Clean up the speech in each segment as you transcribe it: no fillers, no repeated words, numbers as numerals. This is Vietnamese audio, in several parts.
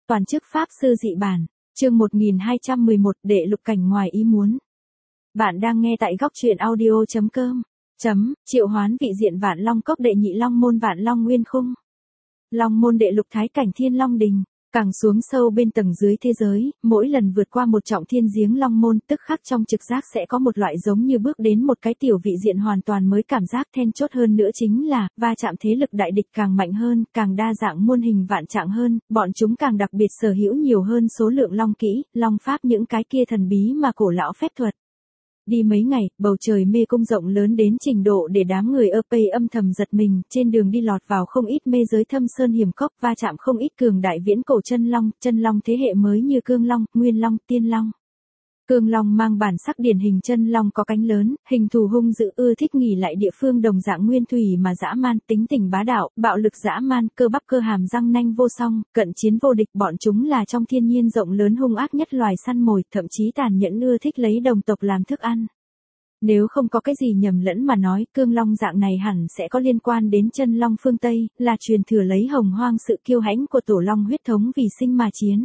toàn chức pháp sư dị bản, chương 1211, đệ lục cảnh ngoài ý muốn. Bạn đang nghe tại góc truyện audio.com. Triệu hoán vị diện Vạn Long Cốc đệ nhị Long môn Vạn Long Nguyên Khung. Long môn đệ lục thái cảnh Thiên Long Đình. Càng xuống sâu bên tầng dưới thế giới, mỗi lần vượt qua một trọng thiên giếng long môn tức khắc trong trực giác sẽ có một loại giống như bước đến một cái tiểu vị diện hoàn toàn mới cảm giác. Then chốt hơn nữa chính là, va chạm thế lực đại địch càng mạnh hơn, càng đa dạng muôn hình vạn trạng hơn, bọn chúng càng đặc biệt sở hữu nhiều hơn số lượng long kỹ, long pháp những cái kia thần bí mà cổ lão phép thuật. Đi mấy ngày, bầu trời mê cung rộng lớn đến trình độ để đám người âm thầm giật mình, trên đường đi lọt vào không ít mê giới thâm sơn hiểm cốc, va chạm không ít cường đại viễn cổ chân long thế hệ mới như Cương Long, Nguyên Long, Tiên Long. Cương Long mang bản sắc điển hình chân long có cánh lớn, hình thù hung dữ ưa thích nghỉ lại địa phương đồng dạng nguyên thủy mà dã man, tính tình bá đạo, bạo lực dã man, cơ bắp cơ hàm răng nanh vô song, cận chiến vô địch, bọn chúng là trong thiên nhiên rộng lớn hung ác nhất loài săn mồi, thậm chí tàn nhẫn ưa thích lấy đồng tộc làm thức ăn. Nếu không có cái gì nhầm lẫn mà nói, Cương Long dạng này hẳn sẽ có liên quan đến chân long phương Tây, là truyền thừa lấy hồng hoang sự kiêu hãnh của tổ long huyết thống vì sinh mà chiến.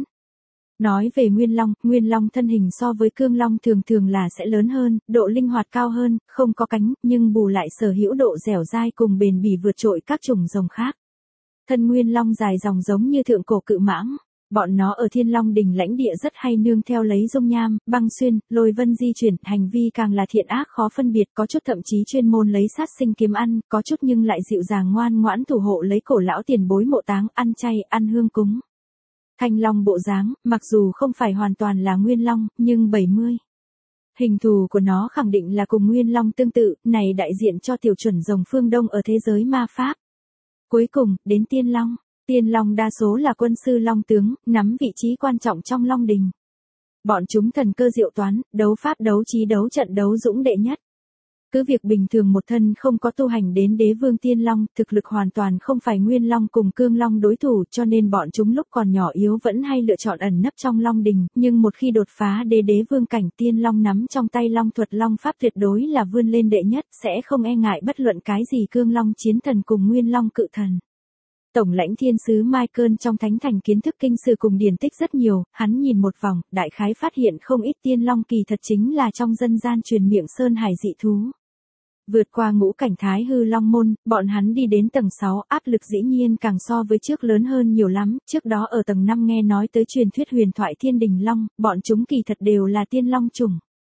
Nói về Nguyên Long thân hình so với Cương Long thường là sẽ lớn hơn, độ linh hoạt cao hơn, không có cánh, nhưng bù lại sở hữu độ dẻo dai cùng bền bỉ vượt trội các chủng rồng khác. Thân Nguyên Long dài dòng giống như thượng cổ cự mãng, bọn nó ở Thiên Long Đình lãnh địa rất hay nương theo lấy dung nham, băng xuyên, lôi vân di chuyển, hành vi càng là thiện ác khó phân biệt, có chút thậm chí chuyên môn lấy sát sinh kiếm ăn, có chút nhưng lại dịu dàng ngoan ngoãn thủ hộ lấy cổ lão tiền bối mộ táng, ăn chay, ăn hương cúng. Thanh long bộ dáng, mặc dù không phải hoàn toàn là Nguyên Long, nhưng 70. Hình thù của nó khẳng định là cùng Nguyên Long tương tự, này đại diện cho tiểu chuẩn rồng phương Đông ở thế giới ma pháp. Cuối cùng, đến Tiên Long. Tiên Long đa số là quân sư long tướng, nắm vị trí quan trọng trong Long Đình. Bọn chúng thần cơ diệu toán, đấu pháp đấu trí đấu trận đấu dũng đệ nhất. Cứ việc bình thường một thân không có tu hành đến đế vương Tiên Long, thực lực hoàn toàn không phải Nguyên Long cùng Cương Long đối thủ, cho nên bọn chúng lúc còn nhỏ yếu vẫn hay lựa chọn ẩn nấp trong Long Đình, nhưng một khi đột phá đế vương cảnh Tiên Long nắm trong tay long thuật long pháp tuyệt đối là vươn lên đệ nhất, sẽ không e ngại bất luận cái gì Cương Long chiến thần cùng Nguyên Long cự thần. Tổng lãnh thiên sứ Michael trong thánh thành kiến thức kinh sư cùng điển tích rất nhiều, hắn nhìn một vòng, đại khái phát hiện không ít Tiên Long kỳ thật chính là trong dân gian truyền miệng sơn hải dị thú. Vượt qua ngũ cảnh Thái hư Long môn, bọn hắn đi đến tầng 6, áp lực dĩ nhiên càng so với trước lớn hơn nhiều lắm, trước đó ở tầng 5 nghe nói tới truyền thuyết huyền thoại Thiên Đình Long, bọn chúng kỳ thật đều là Tiên Long chủng.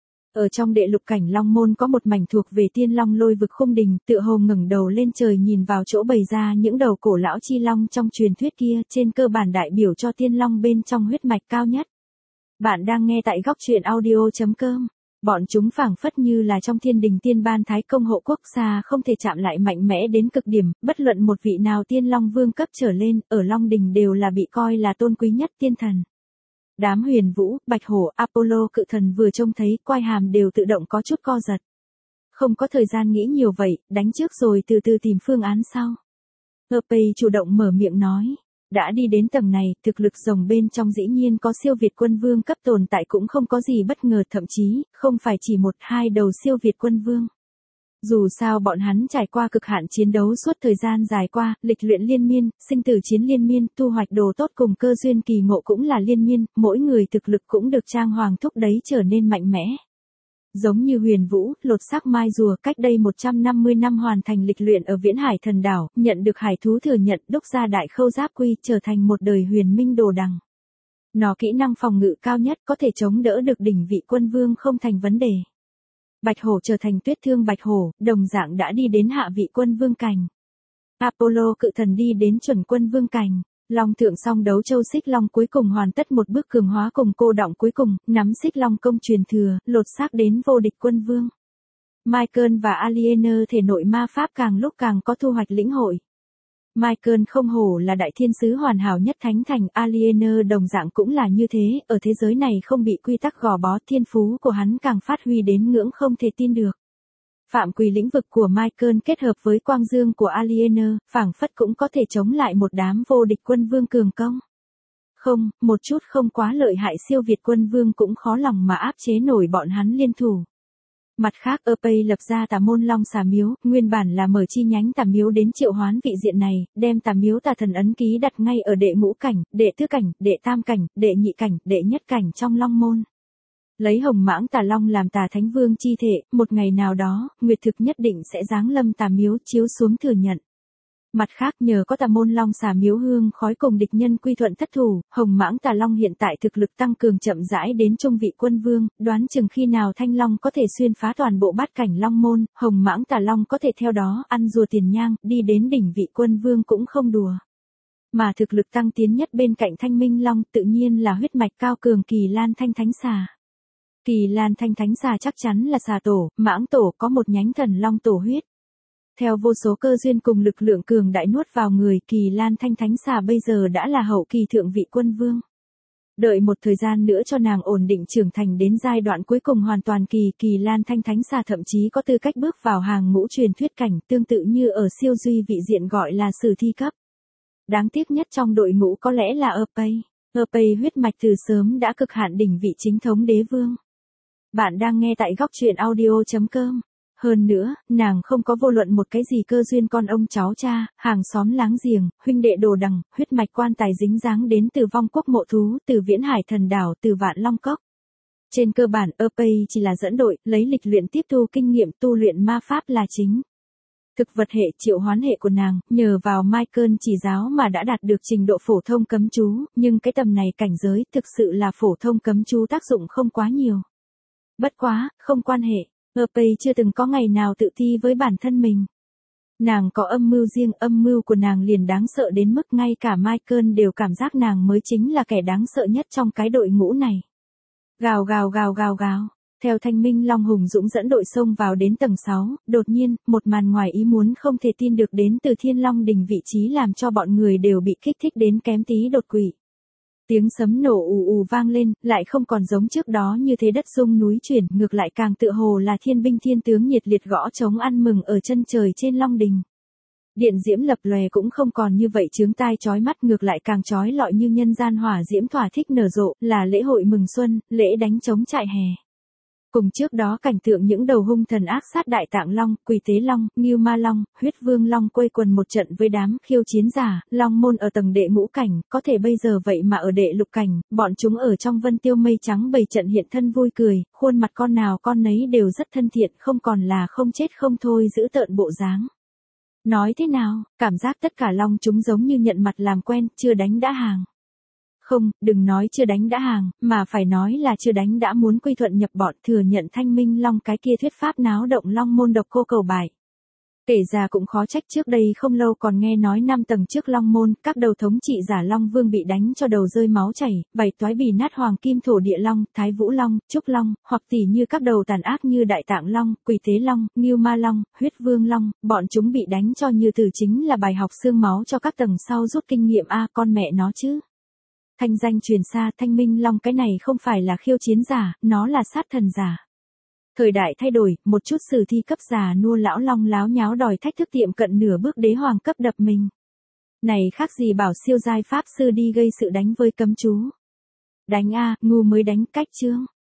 Ở trong đệ lục cảnh Long môn có một mảnh thuộc về Tiên Long lôi vực khung đình, tựa hồ ngẩng đầu lên trời nhìn vào chỗ bày ra những đầu cổ lão chi long trong truyền thuyết kia, trên cơ bản đại biểu cho Tiên Long bên trong huyết mạch cao nhất. Bạn đang nghe tại góc truyện audio.com. Bọn chúng phảng phất như là trong thiên đình tiên ban thái công hộ quốc gia không thể chạm lại mạnh mẽ đến cực điểm, bất luận một vị nào Tiên Long vương cấp trở lên, ở Long Đình đều là bị coi là tôn quý nhất tiên thần. Đám Huyền Vũ, Bạch Hổ, Apollo cự thần vừa trông thấy, quai hàm đều tự động có chút co giật. Không có thời gian nghĩ nhiều vậy, đánh trước rồi từ từ tìm phương án sau. Herpei chủ động mở miệng nói. Đã đi đến tầng này, thực lực rồng bên trong dĩ nhiên có siêu việt quân vương cấp tồn tại cũng không có gì bất ngờ, thậm chí, không phải chỉ một hai đầu siêu việt quân vương. Dù sao bọn hắn trải qua cực hạn chiến đấu suốt thời gian dài qua, lịch luyện liên miên, sinh tử chiến liên miên, thu hoạch đồ tốt cùng cơ duyên kỳ ngộ cũng là liên miên, mỗi người thực lực cũng được trang hoàng thúc đẩy trở nên mạnh mẽ. Giống như Huyền Vũ, lột xác mai rùa cách đây 150 năm hoàn thành lịch luyện ở Viễn Hải Thần Đảo, nhận được hải thú thừa nhận, đúc ra đại khâu giáp quy, trở thành một đời huyền minh đồ đằng. Nó kỹ năng phòng ngự cao nhất, có thể chống đỡ được đỉnh vị quân vương không thành vấn đề. Bạch Hổ trở thành Tuyết Thương Bạch Hổ, đồng dạng đã đi đến hạ vị quân vương cảnh. Apollo cự thần đi đến chuẩn quân vương cảnh. Long thượng song đấu châu xích long cuối cùng hoàn tất một bước cường hóa cùng cô đọng cuối cùng, nắm xích long công truyền thừa, lột xác đến vô địch quân vương. Michael và Aliener thể nội ma pháp càng lúc càng có thu hoạch lĩnh hội. Michael không hổ là đại thiên sứ hoàn hảo nhất thánh thành, Aliener đồng dạng cũng là như thế, ở thế giới này không bị quy tắc gò bó, thiên phú của hắn càng phát huy đến ngưỡng không thể tin được. Phạm quỳ lĩnh vực của Michael kết hợp với quang dương của Aliener, phảng phất cũng có thể chống lại một đám vô địch quân vương cường công. Không, một chút không quá lợi hại siêu việt quân vương cũng khó lòng mà áp chế nổi bọn hắn liên thủ. Mặt khác Pay lập ra Tà Môn Long Xà Miếu, nguyên bản là mở chi nhánh Tà Miếu đến triệu hoán vị diện này, đem Tà Miếu Tà Thần ấn ký đặt ngay ở đệ ngũ cảnh, đệ tứ cảnh, đệ tam cảnh, đệ nhị cảnh, đệ nhất cảnh trong Long Môn. Lấy Hồng Mãng Tà Long làm Tà Thánh Vương chi thể, một ngày nào đó, Nguyệt Thực nhất định sẽ giáng lâm Tà Miếu chiếu xuống thừa nhận. Mặt khác nhờ có Tà Môn Long Xà Miếu hương khói cùng địch nhân quy thuận thất thủ, Hồng Mãng Tà Long hiện tại thực lực tăng cường chậm rãi đến trung vị quân vương, đoán chừng khi nào Thanh Long có thể xuyên phá toàn bộ bát cảnh Long Môn, Hồng Mãng Tà Long có thể theo đó ăn rùa tiền nhang, đi đến đỉnh vị quân vương cũng không đùa. Mà thực lực tăng tiến nhất bên cạnh Thanh Minh Long tự nhiên là huyết mạch cao cường Kỳ Lan Thanh Thánh Xà. Kỳ Lan Thanh Thánh Xà chắc chắn là xà tổ, mãng tổ có một nhánh thần long tổ huyết. Theo vô số cơ duyên cùng lực lượng cường đại nuốt vào người, Kỳ Lan Thanh Thánh Xà bây giờ đã là hậu kỳ thượng vị quân vương. Đợi một thời gian nữa cho nàng ổn định trưởng thành đến giai đoạn cuối cùng hoàn toàn Kỳ Lan Thanh Thánh Xà thậm chí có tư cách bước vào hàng ngũ truyền thuyết cảnh, tương tự như ở siêu duy vị diện gọi là sử thi cấp. Đáng tiếc nhất trong đội ngũ có lẽ là Pay huyết mạch từ sớm đã cực hạn đỉnh vị chính thống đế vương. Bạn đang nghe tại góc truyện audio.com. Hơn nữa, nàng không có vô luận một cái gì cơ duyên con ông cháu cha, hàng xóm láng giềng, huynh đệ đồ đằng, huyết mạch quan tài dính dáng đến từ vong quốc mộ thú, từ viễn hải thần đảo, từ vạn long cốc. Trên cơ bản Pay chỉ là dẫn đội, lấy lịch luyện tiếp thu kinh nghiệm tu luyện ma pháp là chính. Thực vật hệ triệu hoán hệ của nàng, nhờ vào Michael chỉ giáo mà đã đạt được trình độ phổ thông cấm chú, nhưng cái tầm này cảnh giới thực sự là phổ thông cấm chú tác dụng không quá nhiều. Bất quá, không quan hệ, Pay chưa từng có ngày nào tự ti với bản thân mình. Nàng có âm mưu riêng, âm mưu của nàng liền đáng sợ đến mức ngay cả Michael đều cảm giác nàng mới chính là kẻ đáng sợ nhất trong cái đội ngũ này. Gào gào gào gào gào. Theo Thanh Minh Long hùng dũng dẫn đội xông vào đến tầng 6, đột nhiên, một màn ngoài ý muốn không thể tin được đến từ Thiên Long đỉnh vị trí làm cho bọn người đều bị kích thích đến kém tí đột quỵ. Tiếng sấm nổ ù ù vang lên, lại không còn giống trước đó như thế đất rung núi chuyển, ngược lại càng tựa hồ là thiên binh thiên tướng nhiệt liệt gõ trống ăn mừng ở chân trời trên Long Đình. Điện diễm lập lòe cũng không còn như vậy chướng tai chói mắt, ngược lại càng chói lọi như nhân gian hỏa diễm thỏa thích nở rộ, là lễ hội mừng xuân, lễ đánh trống trại hè. Cùng trước đó cảnh tượng những đầu hung thần ác sát Đại Tạng Long, Quỷ Tế Long, Ngưu Ma Long, Huyết Vương Long quây quần một trận với đám khiêu chiến giả, Long Môn ở tầng đệ ngũ cảnh, có thể bây giờ vậy mà ở đệ lục cảnh, bọn chúng ở trong vân tiêu mây trắng bày trận hiện thân vui cười, khuôn mặt con nào con nấy đều rất thân thiện, không còn là không chết không thôi giữ tợn bộ dáng. Nói thế nào, cảm giác tất cả Long chúng giống như nhận mặt làm quen, chưa đánh đã hàng. Không, đừng nói chưa đánh đã hàng, mà phải nói là chưa đánh đã muốn quy thuận nhập bọn, thừa nhận Thanh Minh Long cái kia thuyết pháp náo động Long Môn độc cô cầu bại. Kể ra cũng khó trách trước đây không lâu còn nghe nói 5 tầng trước Long Môn, các đầu thống trị giả Long Vương bị đánh cho đầu rơi máu chảy, bày toái bì nát Hoàng Kim Thổ Địa Long, Thái Vũ Long, Trúc Long, hoặc tỉ như các đầu tàn ác như Đại Tạng Long, Quỷ Tế Long, Ngưu Ma Long, Huyết Vương Long, bọn chúng bị đánh cho như từ chính là bài học xương máu cho các tầng sau rút kinh nghiệm a con mẹ nó chứ. Thanh danh truyền xa Thanh Minh Long cái này không phải là khiêu chiến giả, nó là sát thần giả. Thời đại thay đổi, một chút sử thi cấp già nua lão Long láo nháo đòi thách thức tiệm cận nửa bước đế hoàng cấp đập mình. Này khác gì bảo siêu giai pháp sư đi gây sự đánh với cấm chú. Đánh a, ngu mới đánh cách chương.